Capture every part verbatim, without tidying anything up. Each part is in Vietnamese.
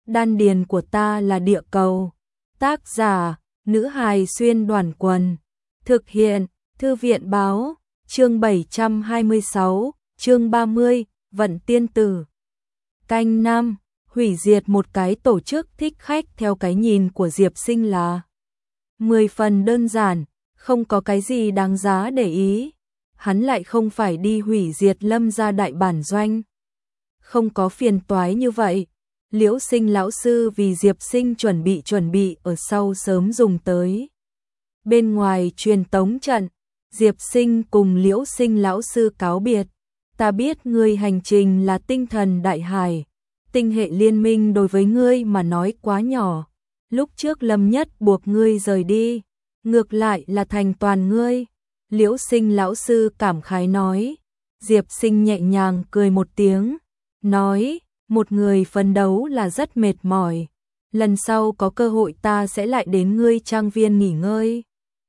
Đan điền của ta là địa cầu. Tác giả, nữ hài xuyên đoàn quần. Thực hiện, thư viện báo, chương bảy trăm hai mươi sáu, chương ba mươi, Vận Tiên Tử. Canh năm, hủy diệt một cái tổ chức thích khách theo cái nhìn của Diệp Sinh là mười phần đơn giản, không có cái gì đáng giá để ý. Hắn lại không phải đi hủy diệt Lâm gia đại bản doanh. Không có phiền toái như vậy. Liễu Sinh lão sư vì Diệp Sinh chuẩn bị chuẩn bị ở sau sớm dùng tới. Bên ngoài truyền tống trận, Diệp Sinh cùng Liễu Sinh lão sư cáo biệt. Ta biết ngươi hành trình là tinh thần đại hải. Tinh hệ liên minh đối với ngươi mà nói quá nhỏ. Lúc trước Lâm Nhất buộc ngươi rời đi, ngược lại là thành toàn ngươi. Liễu Sinh lão sư cảm khái nói. Diệp Sinh nhẹ nhàng cười một tiếng, nói, một người phấn đấu là rất mệt mỏi. Lần sau có cơ hội ta sẽ lại đến ngươi trang viên nghỉ ngơi.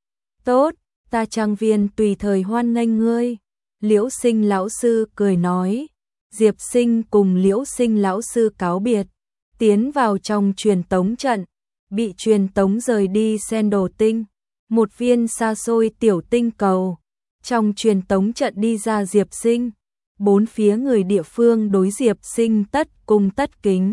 Tốt, ta trang viên tùy thời hoan nghênh ngươi. Liễu Sinh lão sư cười nói. Diệp Sinh cùng Liễu Sinh lão sư cáo biệt, tiến vào trong truyền tống trận, bị truyền tống rời đi Sen Đồ Tinh, một viên xa xôi tiểu tinh cầu. Trong truyền tống trận đi ra Diệp Sinh, bốn phía người địa phương đối Diệp Sinh tất cung tất kính.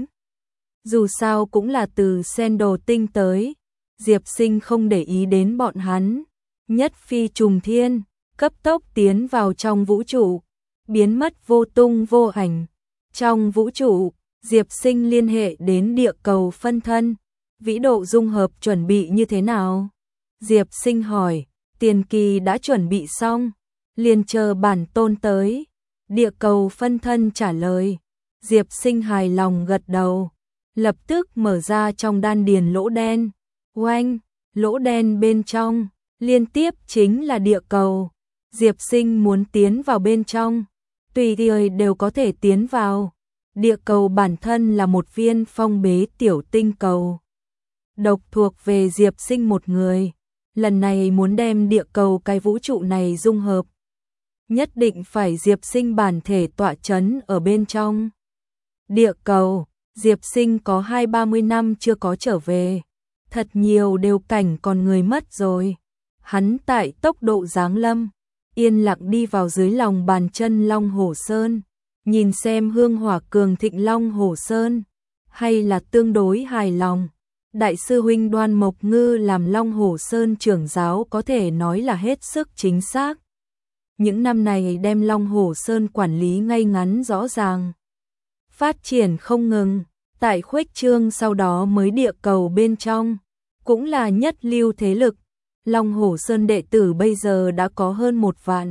Dù sao cũng là từ Sen Đồ Tinh tới, Diệp Sinh không để ý đến bọn hắn, nhất phi trùng thiên, cấp tốc tiến vào trong vũ trụ, biến mất vô tung vô ảnh. Trong vũ trụ, Diệp Sinh liên hệ đến địa cầu phân thân, vĩ độ dung hợp chuẩn bị như thế nào? Diệp Sinh hỏi, tiền kỳ đã chuẩn bị xong, liền chờ bản tôn tới. Địa cầu phân thân trả lời. Diệp Sinh hài lòng gật đầu, lập tức mở ra trong đan điền lỗ đen. Oanh, lỗ đen bên trong, liên tiếp chính là địa cầu. Diệp Sinh muốn tiến vào bên trong, tùy thời đều có thể tiến vào. Địa cầu bản thân là một viên phong bế tiểu tinh cầu, độc thuộc về Diệp Sinh một người. Lần này muốn đem địa cầu cái vũ trụ này dung hợp, nhất định phải Diệp Sinh bản thể tọa chấn ở bên trong. Địa cầu, Diệp Sinh có hai ba mươi năm chưa có trở về, thật nhiều đều cảnh còn người mất rồi. Hắn tại tốc độ giáng lâm, yên lặng đi vào dưới lòng bàn chân Long Hổ Sơn, nhìn xem hương hỏa cường thịnh Long Hổ Sơn, hay là tương đối hài lòng. Đại sư huynh Đoan Mộc Ngư làm Long Hổ Sơn trưởng giáo có thể nói là hết sức chính xác. Những năm này đem Long Hổ Sơn quản lý ngay ngắn rõ ràng, phát triển không ngừng, tại khuếch trương sau đó mới địa cầu bên trong, cũng là nhất lưu thế lực. Long Hổ Sơn đệ tử bây giờ đã có hơn một vạn,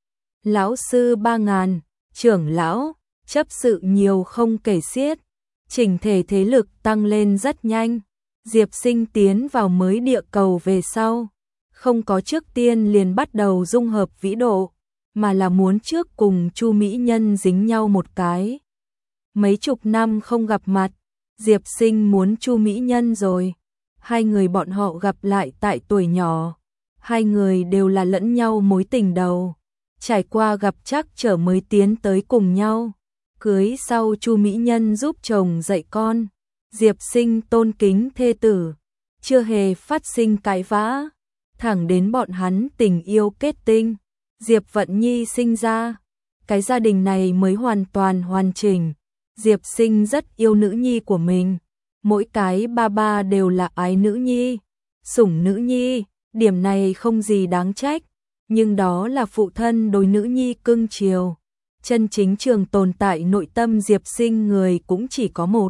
lão sư ba ngàn, trưởng lão, chấp sự nhiều không kể xiết, chỉnh thể thế lực tăng lên rất nhanh. Diệp Sinh tiến vào mới địa cầu về sau, không có trước tiên liền bắt đầu dung hợp vĩ độ, mà là muốn trước cùng Chu Mỹ Nhân dính nhau một cái. Mấy chục năm không gặp mặt, Diệp Sinh muốn Chu Mỹ Nhân rồi. Hai người bọn họ gặp lại tại tuổi nhỏ, hai người đều là lẫn nhau mối tình đầu, trải qua gặp trắc trở mới tiến tới cùng nhau. Cưới sau Chu Mỹ Nhân giúp chồng dạy con, Diệp Sinh tôn kính thê tử, chưa hề phát sinh cãi vã, thẳng đến bọn hắn tình yêu kết tinh, Diệp Vận Nhi sinh ra, cái gia đình này mới hoàn toàn hoàn chỉnh. Diệp Sinh rất yêu nữ nhi của mình, mỗi cái ba ba đều là ái nữ nhi, sủng nữ nhi, điểm này không gì đáng trách, nhưng đó là phụ thân đối nữ nhi cưng chiều. Chân chính trường tồn tại nội tâm Diệp Sinh người cũng chỉ có một,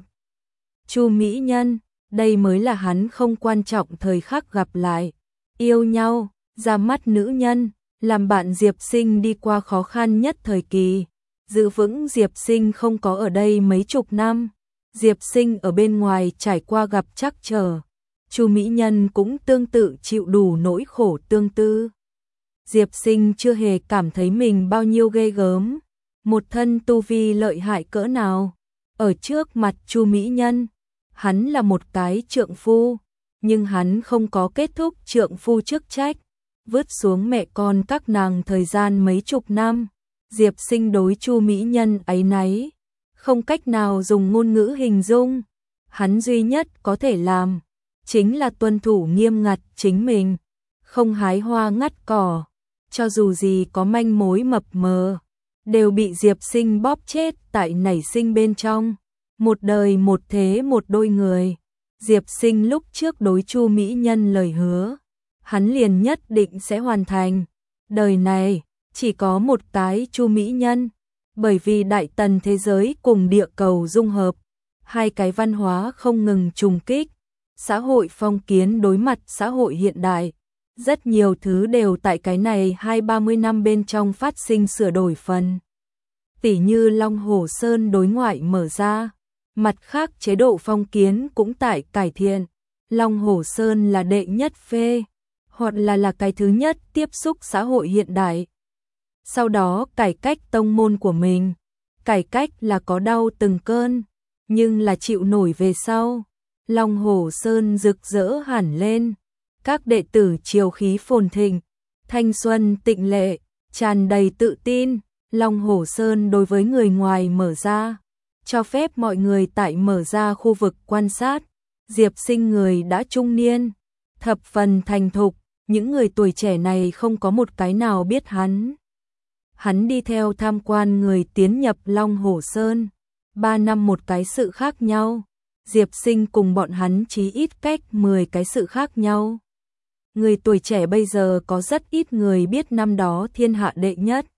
Chu Mỹ Nhân, đây mới là hắn không quan trọng thời khắc gặp lại, yêu nhau, ra mắt nữ nhân, làm bạn Diệp Sinh đi qua khó khăn nhất thời kỳ. Giữ vững Diệp Sinh không có ở đây mấy chục năm, Diệp Sinh ở bên ngoài trải qua gặp trắc trở, Chu Mỹ Nhân cũng tương tự chịu đủ nỗi khổ tương tư. Diệp Sinh chưa hề cảm thấy mình bao nhiêu ghê gớm, một thân tu vi lợi hại cỡ nào. Ở trước mặt Chu Mỹ Nhân, hắn là một cái trượng phu, nhưng hắn không có kết thúc trượng phu chức trách, vứt xuống mẹ con các nàng thời gian mấy chục năm. Diệp Sinh đối Chu Mỹ Nhân áy náy, không cách nào dùng ngôn ngữ hình dung. hắn duy nhất có thể làm chính là tuân thủ nghiêm ngặt chính mình, không hái hoa ngắt cỏ, cho dù gì có manh mối mập mờ, đều bị Diệp Sinh bóp chết tại nảy sinh bên trong. Một đời một thế một đôi người, Diệp Sinh lúc trước đối Chu mỹ nhân lời hứa, hắn liền nhất định sẽ hoàn thành. Đời này chỉ có một cái Chu mỹ nhân, bởi vì đại tần thế giới cùng địa cầu dung hợp, hai cái văn hóa không ngừng trùng kích, xã hội phong kiến đối mặt xã hội hiện đại, rất nhiều thứ đều tại cái này hai ba mươi năm bên trong phát sinh sửa đổi phần. Tỉ như Long Hồ Sơn đối ngoại mở ra, mặt khác chế độ phong kiến cũng tại cải thiện. Long Hồ Sơn là đệ nhất phê, hoặc là là cái thứ nhất tiếp xúc xã hội hiện đại. Sau đó cải cách tông môn của mình, cải cách là có đau từng cơn, nhưng là chịu nổi về sau. Long Hồ Sơn rực rỡ hẳn lên, các đệ tử chiều khí phồn thịnh, thanh xuân tịnh lệ, tràn đầy tự tin. Long Hồ Sơn đối với người ngoài mở ra, cho phép mọi người tại mở ra khu vực quan sát. Diệp Sinh người đã trung niên, thập phần thành thục, những người tuổi trẻ này không có một cái nào biết hắn. Hắn đi theo tham quan người tiến nhập Long Hồ Sơn, ba năm một cái sự khác nhau, Diệp Sinh cùng bọn hắn chí ít cách mười cái sự khác nhau. Người tuổi trẻ bây giờ có rất ít người biết năm đó thiên hạ đệ nhất,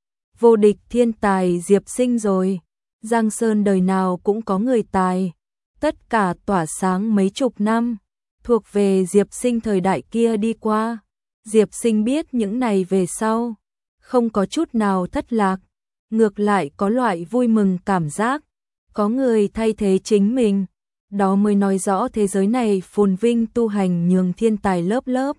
vô địch thiên tài Diệp Sinh rồi. Giang Sơn đời nào cũng có người tài, tất cả tỏa sáng mấy chục năm, thuộc về Diệp Sinh thời đại kia đi qua. Diệp Sinh biết những này về sau, không có chút nào thất lạc, ngược lại có loại vui mừng cảm giác, có người thay thế chính mình, đó mới nói rõ thế giới này phồn vinh tu hành nhường thiên tài lớp lớp.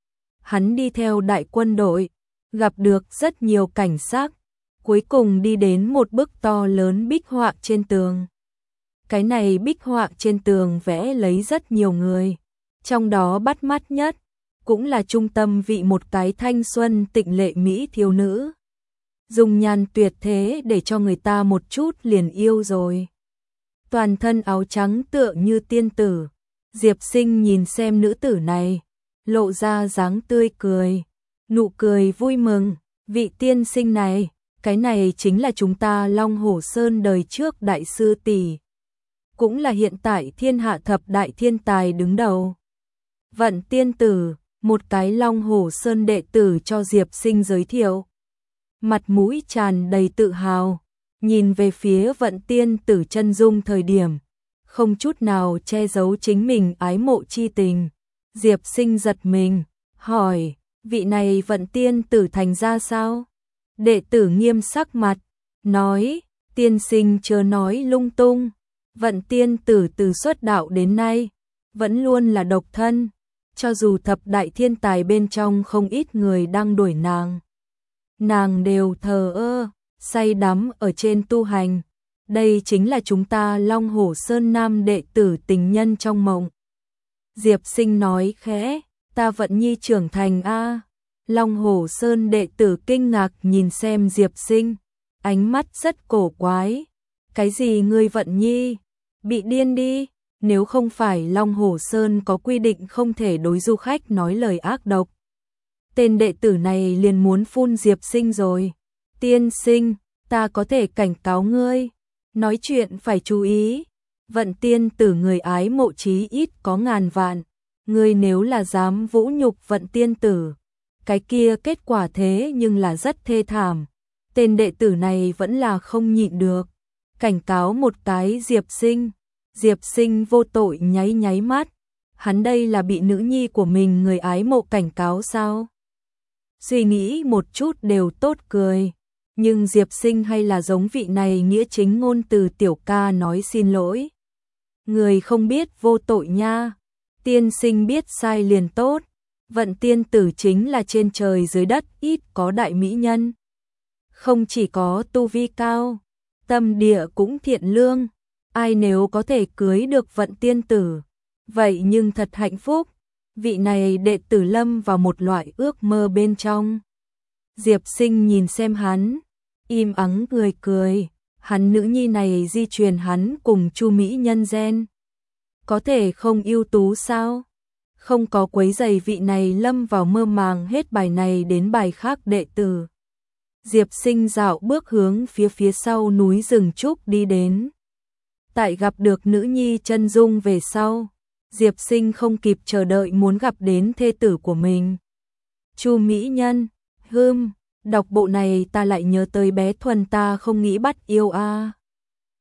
Hắn đi theo đại quân đội, gặp được rất nhiều cảnh sắc, cuối cùng đi đến một bức to lớn bích họa trên tường. Cái này bích họa trên tường vẽ lấy rất nhiều người, trong đó bắt mắt nhất cũng là trung tâm vị một cái thanh xuân tịnh lệ mỹ thiếu nữ, dùng nhan tuyệt thế để cho người ta một chút liền yêu rồi. Toàn thân áo trắng tựa như tiên tử, Diệp Sinh nhìn xem nữ tử này, lộ ra dáng tươi cười, nụ cười vui mừng. Vị tiên sinh này, cái này chính là chúng ta Long Hồ Sơn đời trước đại sư tỷ, cũng là hiện tại thiên hạ thập đại thiên tài đứng đầu. Vận tiên tử, một cái Long Hồ Sơn đệ tử cho Diệp Sinh giới thiệu, mặt mũi tràn đầy tự hào, nhìn về phía Vận tiên tử chân dung thời điểm, không chút nào che giấu chính mình ái mộ chi tình. Diệp Sinh giật mình, hỏi, vị này Vận tiên tử thành ra sao? Đệ tử nghiêm sắc mặt, nói, tiên sinh chớ nói lung tung, Vận tiên tử từ xuất đạo đến nay, vẫn luôn là độc thân, cho dù thập đại thiên tài bên trong không ít người đang đuổi nàng, nàng đều thờ ơ, say đắm ở trên tu hành. Đây chính là chúng ta Long Hồ Sơn nam đệ tử tình nhân trong mộng. Diệp Sinh nói khẽ, ta Vận nhi trưởng thành a. Long Hồ Sơn đệ tử kinh ngạc nhìn xem Diệp Sinh, ánh mắt rất cổ quái. Cái gì ngươi Vận nhi? Bị điên đi, nếu không phải Long Hồ Sơn có quy định không thể đối du khách nói lời ác độc. Tên đệ tử này liền muốn phun Diệp Sinh rồi. Tiên sinh, ta có thể cảnh cáo ngươi, nói chuyện phải chú ý. Vận tiên tử người ái mộ chí ít có ngàn vạn, ngươi nếu là dám vũ nhục Vận tiên tử, cái kia kết quả thế nhưng là rất thê thảm. Tên đệ tử này vẫn là không nhịn được, cảnh cáo một cái Diệp Sinh. Diệp Sinh vô tội nháy nháy mắt, hắn đây là bị nữ nhi của mình người ái mộ cảnh cáo sao? Suy nghĩ một chút đều tốt cười, nhưng Diệp Sinh hay là giống vị này nghĩa chính ngôn từ tiểu ca nói xin lỗi. Người không biết vô tội nha, tiên sinh biết sai liền tốt. Vận tiên tử chính là trên trời dưới đất ít có đại mỹ nhân, không chỉ có tu vi cao, tâm địa cũng thiện lương. Ai nếu có thể cưới được Vận tiên tử, vậy nhưng thật hạnh phúc. Vị này đệ tử lâm vào một loại ước mơ bên trong. Diệp Sinh nhìn xem hắn, im ắng cười cười, hắn nữ nhi này di truyền hắn cùng Chu mỹ nhân gen. có thể không ưu tú sao? Không có quấy giày vị này lâm vào mơ màng hết bài này đến bài khác đệ tử. Diệp Sinh dạo bước hướng phía phía sau núi rừng trúc đi đến. Tại gặp được nữ nhi chân dung về sau, Diệp Sinh không kịp chờ đợi muốn gặp đến thê tử của mình. Chu mỹ nhân, hưm, đọc bộ này ta lại nhớ tới bé Thuần ta không nghĩ bắt yêu a. À.